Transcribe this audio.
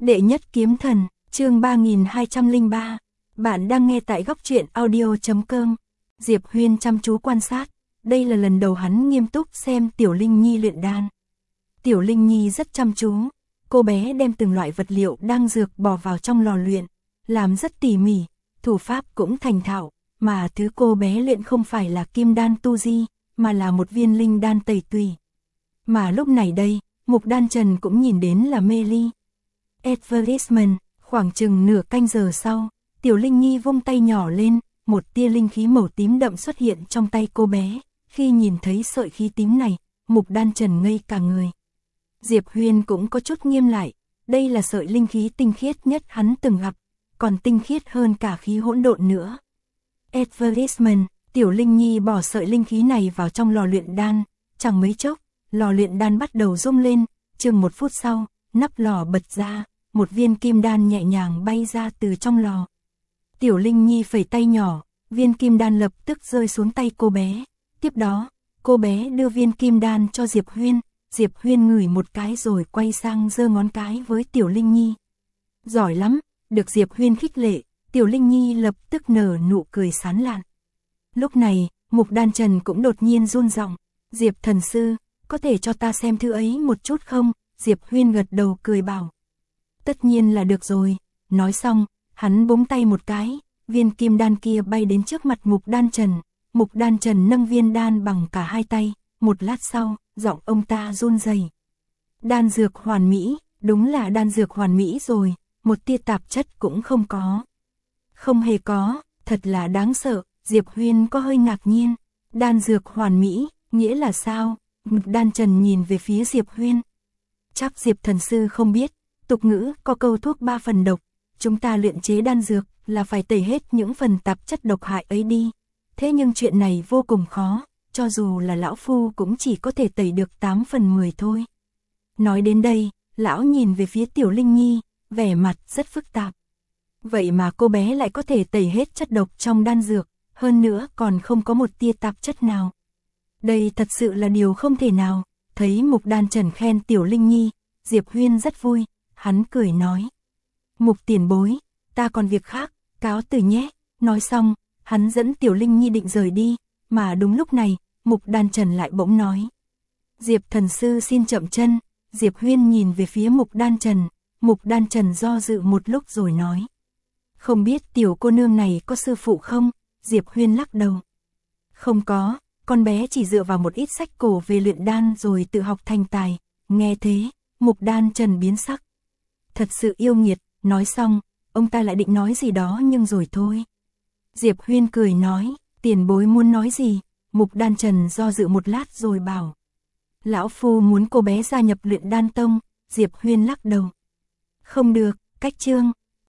Đệ nhất kiếm thần, chương 3203. Bạn đang nghe tại góc truyện audio.com. Diệp Huyên chăm chú quan sát, đây là lần đầu hắn nghiêm túc xem Tiểu Linh Nhi luyện đan. Tiểu Linh Nhi rất chăm chú, cô bé đem từng loại vật liệu đang dược bỏ vào trong lò luyện, làm rất tỉ mỉ, thủ pháp cũng thành thạo, mà thứ cô bé luyện không phải là kim đan tu di, mà là một viên linh đan tẩy tùy. Mà lúc này đây, Mục Đan Trần cũng nhìn đến là mê ly. Advertisement, khoảng chừng nửa canh giờ sau, Tiểu Linh Nhi vung tay nhỏ lên, một tia linh khí màu tím đậm xuất hiện trong tay cô bé. Khi nhìn thấy sợi khí tím này, Mục Đan Trần ngây cả người. Diệp Huyên cũng có chút nghiêm lại, đây là sợi linh khí tinh khiết nhất hắn từng gặp, còn tinh khiết hơn cả khí hỗn độn nữa. Advertisement, Tiểu Linh Nhi bỏ sợi linh khí này vào trong lò luyện đan, chẳng mấy chốc, lò luyện đan bắt đầu rung lên, chừng 1 phút sau, nắp lò bật ra, một viên kim đan nhẹ nhàng bay ra từ trong lò. Tiểu Linh Nhi phẩy tay nhỏ, viên kim đan lập tức rơi xuống tay cô bé. Tiếp đó, cô bé đưa viên kim đan cho Diệp Huyên. Diệp Huyên ngửi một cái rồi quay sang giơ ngón cái với Tiểu Linh Nhi. Giỏi lắm, được Diệp Huyên khích lệ, Tiểu Linh Nhi lập tức nở nụ cười sán lạn. Lúc này, Mục Đan Trần cũng đột nhiên run giọng, Diệp thần sư, có thể cho ta xem thứ ấy một chút không? Diệp Huyên gật đầu cười bảo. Tất nhiên là được rồi. Nói xong, hắn búng tay một cái, viên kim đan kia bay đến trước mặt Mục Đan Trần. Mục Đan Trần nâng viên đan bằng cả hai tay, một lát sau, giọng ông ta run rẩy. Đan dược hoàn mỹ, đúng là đan dược hoàn mỹ rồi, một tia tạp chất cũng không có. Không hề có, thật là đáng sợ. Diệp Huyên có hơi ngạc nhiên. Đan dược hoàn mỹ, nghĩa là sao? Mục Đan Trần nhìn về phía Diệp Huyên. Chắc Diệp thần sư không biết, tục ngữ có câu thuốc 3 phần độc, chúng ta luyện chế đan dược là phải tẩy hết những phần tạp chất độc hại ấy đi. Thế nhưng chuyện này vô cùng khó, cho dù là lão phu cũng chỉ có thể tẩy được 8 phần 10 thôi. Nói đến đây, lão nhìn về phía Tiểu Linh Nhi, vẻ mặt rất phức tạp. Vậy mà cô bé lại có thể tẩy hết chất độc trong đan dược, hơn nữa còn không có một tia tạp chất nào. Đây thật sự là điều không thể nào. Thấy Mục Đan Trần khen Tiểu Linh Nhi, Diệp Huyên rất vui, hắn cười nói. Mục tiền bối, ta còn việc khác, cáo từ nhé. Nói xong, hắn dẫn Tiểu Linh Nhi định rời đi, mà đúng lúc này, Mục Đan Trần lại bỗng nói. Diệp thần sư xin chậm chân. Diệp Huyên nhìn về phía Mục Đan Trần, Mục Đan Trần do dự một lúc rồi nói. Không biết tiểu cô nương này có sư phụ không? Diệp Huyên lắc đầu. Không có. Con bé chỉ dựa vào một ít sách cổ về luyện đan rồi tự học thành tài. Nghe thế, Mục Đan Trần biến sắc. Thật sự yêu nghiệt. Nói xong, ông ta lại định nói gì đó nhưng rồi thôi. Diệp Huyên cười nói, tiền bối muốn nói gì? Mục Đan Trần do dự một lát rồi bảo. Lão phu muốn cô bé gia nhập luyện đan tông. Diệp Huyên lắc đầu. Không được, cách chương.